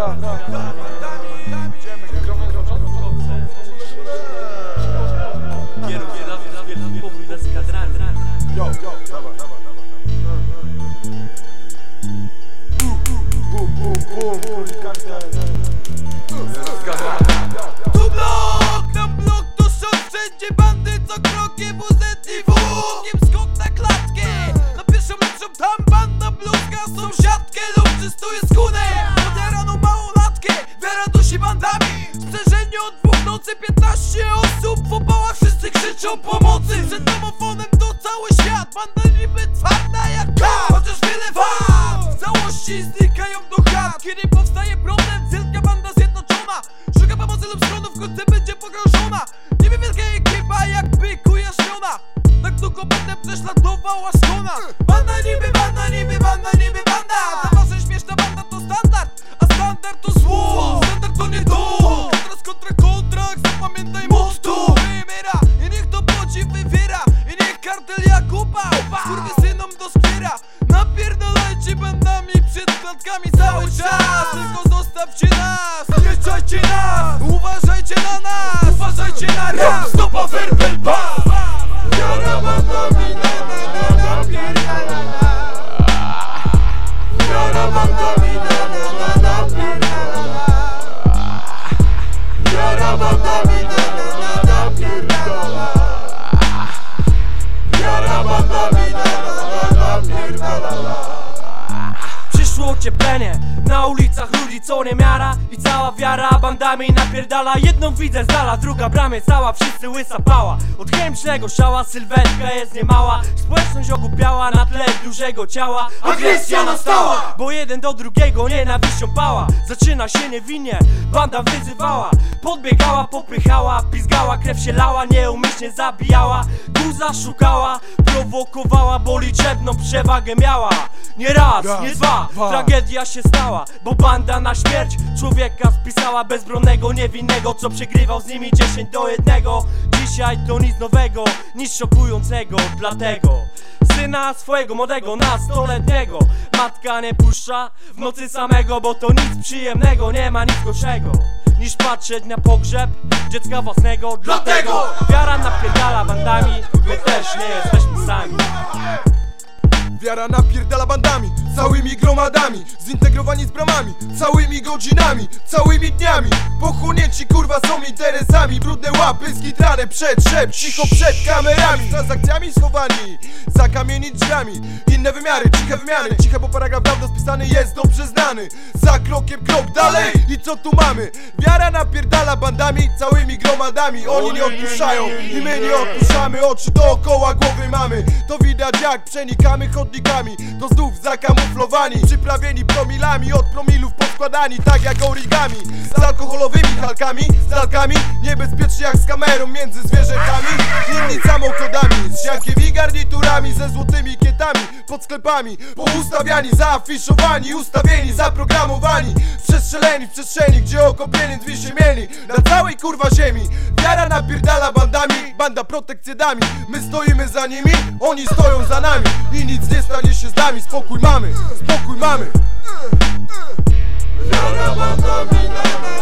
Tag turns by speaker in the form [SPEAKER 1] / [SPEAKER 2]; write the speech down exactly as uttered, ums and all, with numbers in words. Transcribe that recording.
[SPEAKER 1] Yo, yo, dawaj, dawaj, dawaj. Bum, bum, bum, bum,
[SPEAKER 2] Tu blok, na blok to są wszędzie bandy, co krokiem W Z i W. Nim skok na klatkę, na pierwszą lepszą tam banda bluzga sąsiadkę lub czystuje skórę. Poderaną małolatkę, wiara dusi bandami. Sprzężenie od dwóch nocy, piętnaście osób w opałach, wszyscy krzyczą pomocy. Przed domofonem to cały świat, banda niby twarda jak kat. Chociaż wiele wad w całości znikają do chat. Kiedy powstaje problem, wielka banda zjednoczona szuka pomocy lub schronu, wkrótce będzie pogrożona. Niby wielka ekipa jakby kujaśniona. Tak długo będę prześladowała szkona. Banda niby banda, niby banda, niby banda. Ta wasza śmieszna banda to standard, a standard to zło. Standard to nie to. Kontrast kontra kontrakt, zapamiętaj motto. Wymyra i niech to poci wywiera. I niech kartel jak upał skurwysynom doskwiera. Napierdolajcie bandami przed klatkami cały czas. Tylko zostawcie nas, nie czajcie nas. Uważajcie na nas, uważajcie na rap. Stopa verbal bam. Wiara bandami na na na napierdala. Wiara bandami na na na napierdala. Wiara bandami na na na napierdala. Wiara bandami na na na napierdala.
[SPEAKER 3] Przyszło ocieplenie, na ulicach ludzi co nie miara. I cała wiara bandami napierdala. Jedną widzę z dala, druga bramie cała, wszyscy łysa pała. Od chemicznego szała sylwetka jest niemała. Społeczność ogłupiała na tle dużego ciała. Agresja nastała, bo jeden do drugiego nienawiścią pała. Zaczyna się niewinnie, banda wyzywała. Podbiegała, popychała, pizgała, krew się lała, nieumyślnie zabijała. Guza szukała, prowokowała, bo liczebną przewagę miała. Nie raz, raz nie dwa, dwa, tragedia się stała, bo banda na śmierć człowieka spisała. Bezbronnego, niewinnego, co przegrywał z nimi dziesięć do jednego. Dzisiaj to nic nowego, nic szokującego. Dlatego syna swojego młodego, nastoletniego matka nie puszcza w nocy samego, bo to nic przyjemnego, nie ma nic gorszego niż patrzeć na pogrzeb dziecka własnego. Dlatego wiara napierdala bandami, my też nie jesteśmy sami.
[SPEAKER 1] Wiara napierdala bandami, całymi gromadami, zintegrowani z bramami, całymi godzinami, całymi dniami. Pochłonięci kurwa są interesami, brudne łapy skitrane przed szep, cicho przed kamerami. Z transakcjami schowani za kamieni drzwiami, inne wymiary, ciche wymiany. Ciche, bo paragraf dawno spisany jest dobrze znany. Za krokiem krok dalej i co tu mamy? Wiara napierdala bandami, całymi gromadami. Oni nie odpuszczają i my nie odpuszczamy. Oczy dookoła głowy mamy, to widać jak przenikamy chodnikami. To znów zakamuflowani, przyprawieni promilami, od promilów podkładani tak jak origami. Z alkoholowymi halkami, z lalkami, niebezpiecznie jak z kamerą między zwierzętami. Inni samochodami, z siankiem i garniturami, ze złotymi kietami pod sklepami. Poustawiani, zaafiszowani, ustawieni, zaprogramowani, przestrzeleni w przestrzeni, gdzie oko pieniędz wisi mieli na całej kurwa ziemi. Wiara napierdala bandami, banda protekcjadami. My stoimy za nimi, oni stoją za nami. I nic nie stanie się z nami, spokój mamy, spokój mamy.
[SPEAKER 2] Wiara bandami na